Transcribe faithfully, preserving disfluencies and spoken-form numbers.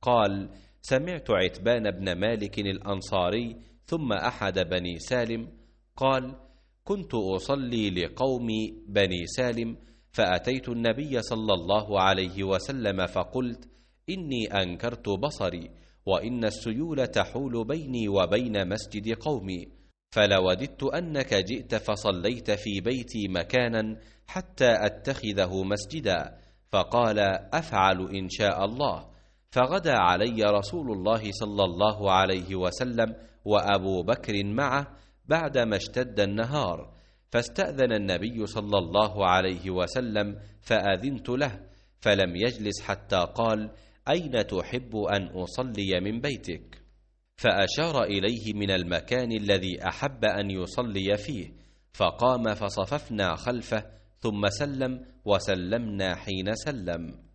قال: سمعت عتبان بن مالك الأنصاري ثم أحد بني سالم قال: كنت أصلي لقوم بني سالم فأتيت النبي صلى الله عليه وسلم فقلت: إني أنكرت بصري، وإن السيول تحول بيني وبين مسجد قومي، فلوددت أنك جئت فصليت في بيتي مكانا حتى أتخذه مسجدا. فقال: أفعل إن شاء الله. فغدا علي رسول الله صلى الله عليه وسلم وأبو بكر معه بعدما اشتد النهار، فاستأذن النبي صلى الله عليه وسلم فأذنت له، فلم يجلس حتى قال: أين تحب أن أصلي من بيتك؟ فأشار إليه من المكان الذي أحب أن يصلي فيه، فقام فصففنا خلفه ثم سلم وسلمنا حين سلم.